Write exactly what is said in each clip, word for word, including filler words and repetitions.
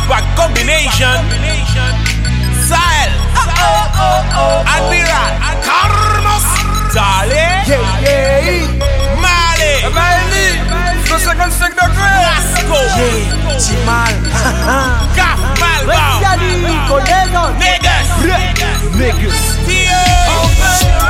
Impact combination. Sahel, Admiral, Carmos, Dale, Yeah, yeah. Mali, Mali, cent cinquante-cinq degrés. Lasco, Yeah, Timal. Gaf Malba, Niggas, Niggas. Tio. Open your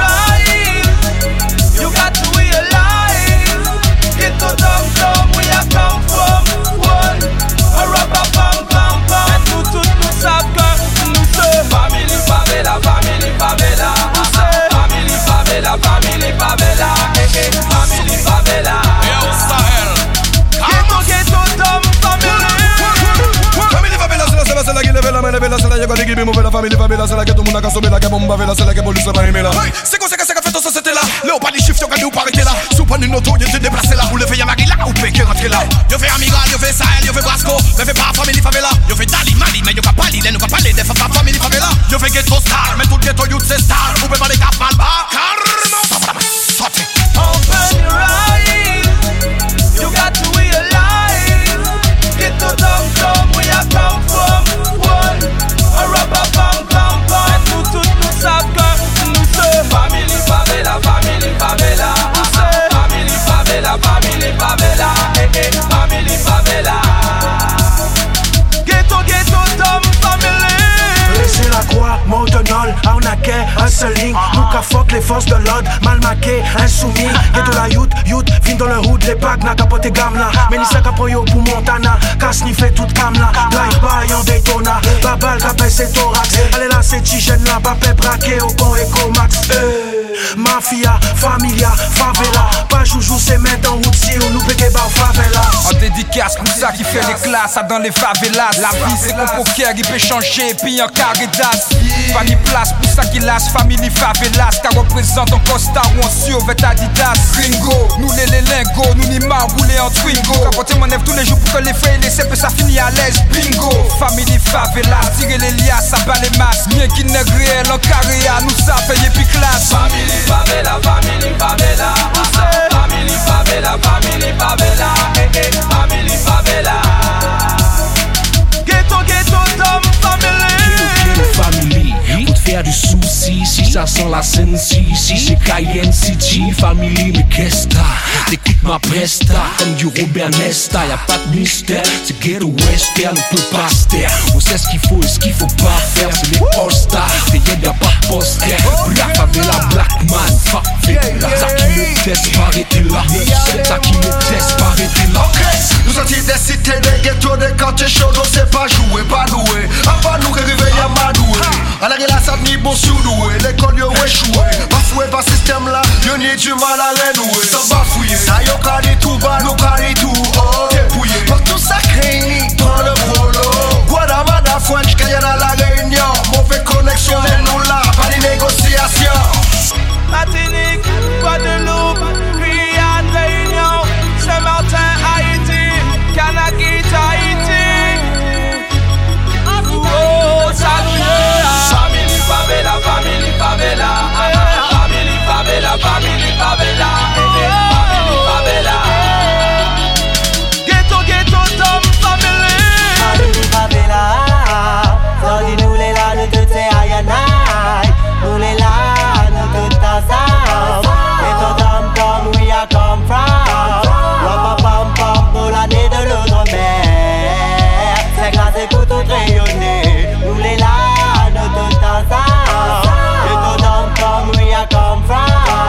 eyes. You got to realize. Get to downtown where you come from. One, a rubber bam bam bam. Et tout tout nous savent que nous sommes family favela, family favela. Family favela, family favela. Family favela. Yo, Sahel, Ghetto ghetto dumb family. Family favela, c'est la c'est la c'est la qui lève la main, lève la c'est la y'a qui bimo la famille favela, c'est la que tout le monde a cassé la que bomba vela, c'est la que police va aimer là. C'est quoi c'est que c'est que fait tout ça c'était là. Léo pas les chiffres, tu pas arrêter là. Sous pas une auto, tu te déplacer là. Ou le fait Yamagi là, ou Pékin rentrer là. Yo fait Amiral, yo fait Sahel, yo fait Brasco, mais fait pas family favela. Yo fait Dali Mali, mais yo pas parler, nous pas parler des femmes family favela. Yo fait ghetto star, mais tout ghetto youth c'est star. Ou peut parler cap malba, carrément. Sortez. Open your eyes. You got to realize. Get to downtown where you come from. One, a rubber bam bam bam. Et tout tout nous savent que nous sommes family favela, family favela. Family favela, family favela. Family favela. Ghetto ghetto dumb family. Laissez la croix, Montenol, arnaqué, un seul ligne. Nous qu'a fuck les forces de l'ordre, mal maqué, insoumis. Ghetto la youth, youth, fin dans le hood, les bagues n'a capoté gamme là. Menissa capoyo pour Montana, casse ni fait toute cam là. Drive by en Daytona, babal capé c'est thorax. Allez là c'est Tigène là, papé braqué au con Ecomax. Eh, mafia, familia, favela. Pas joujou c'est mettre en route si on nous pégué par favela. En dédicace pour ça qui fait les classes dans les favelas. La vie c'est qu'on poker, il peut changer puis en caridas. Pas ni place pour ça qui lasse family favelas. Car représente en Costa ou en survêt Adidas. Gringo, nous les les lingos, nous ni marre rouler en Twingo. Capoter mon œuvre tous les jours pour que les frais et les cèpes ça finit à l'aise. Bingo, family favelas, tirer les liasses, ça bat les masses. Bien qui n'est réel en carrière, nous ça paye puis classe. Family favela, family favela. Family favela, family favela. Family favela. Ghetto ghetto dumb family. Family, pour te faire du souci, si ça sent la Sensi, si c'est Cayenne City, family, mais qu'est-ce que t'as? T'écoutes ma presta, comme du Robert Nesta, y'a pas de mystère, c'est ghetto western, on peut pas se taire, on sait ce qu'il faut et ce qu'il faut pas faire, c'est les all-stars, t'es y'a y'a pas de poster, Black favela, black man, favela, ça qui me teste, arrêtez là, ça qui me teste, arrêtez là. Nous sortis des cités, des ghettos, des quartiers chauds, on sait pas jouer, pas doué. À part nous réveiller à madoué. À la gueule, ça ni bon sous-doué. L'école yo échoué. Bafoué par système là, yo ni du mal à renouer. Sans bafouiller, ça yo kadi tout bas, nous kadi tout haut. Dépouillé, par tout ça craigne, prends le prolo. Guadamada, French, Cayenne à la Réunion. Mauvais connexion, nous là, pas de négociation. Martinique, Guadeloupe, Guyane, Réunion, Saint-Martin, Haïti, Kanaki, Tahiti. Oh, salut. Family favela, family favela. Family favela, family favela. Family favela. Ghetto, ghetto, dumb family. Family favela. So dis-nous les là, nous toutes c'est aïe. Nous les là, nous toutes ensemble. Ghetto, dumb, dumb, we are come from. Wapa pam pam pour l'année de l'outre-mer. C'est grâce et pour tout rayonner. Nous les là, nous toutes ensemble. Ghetto, dumb, dumb, we are come from.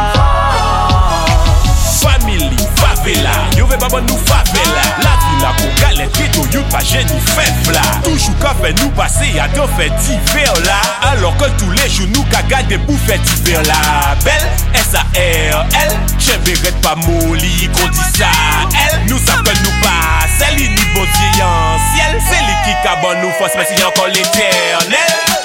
family favela. Yo ve pas nous favela. La vie la pour galette, ghetto youth pas génie faible là. Toujours qu'à fait nous passer à deux fait divers là. Alors que tous les jours nous qu'à garder pour faire divers là. Belle S A R L, j'aimerais pas molly qu'on dit ça. Elle nous appelle nous pas, c'est l'ini bon Dieu en ciel. C'est lui qui cabane nous force mais c'est encore l'éternel.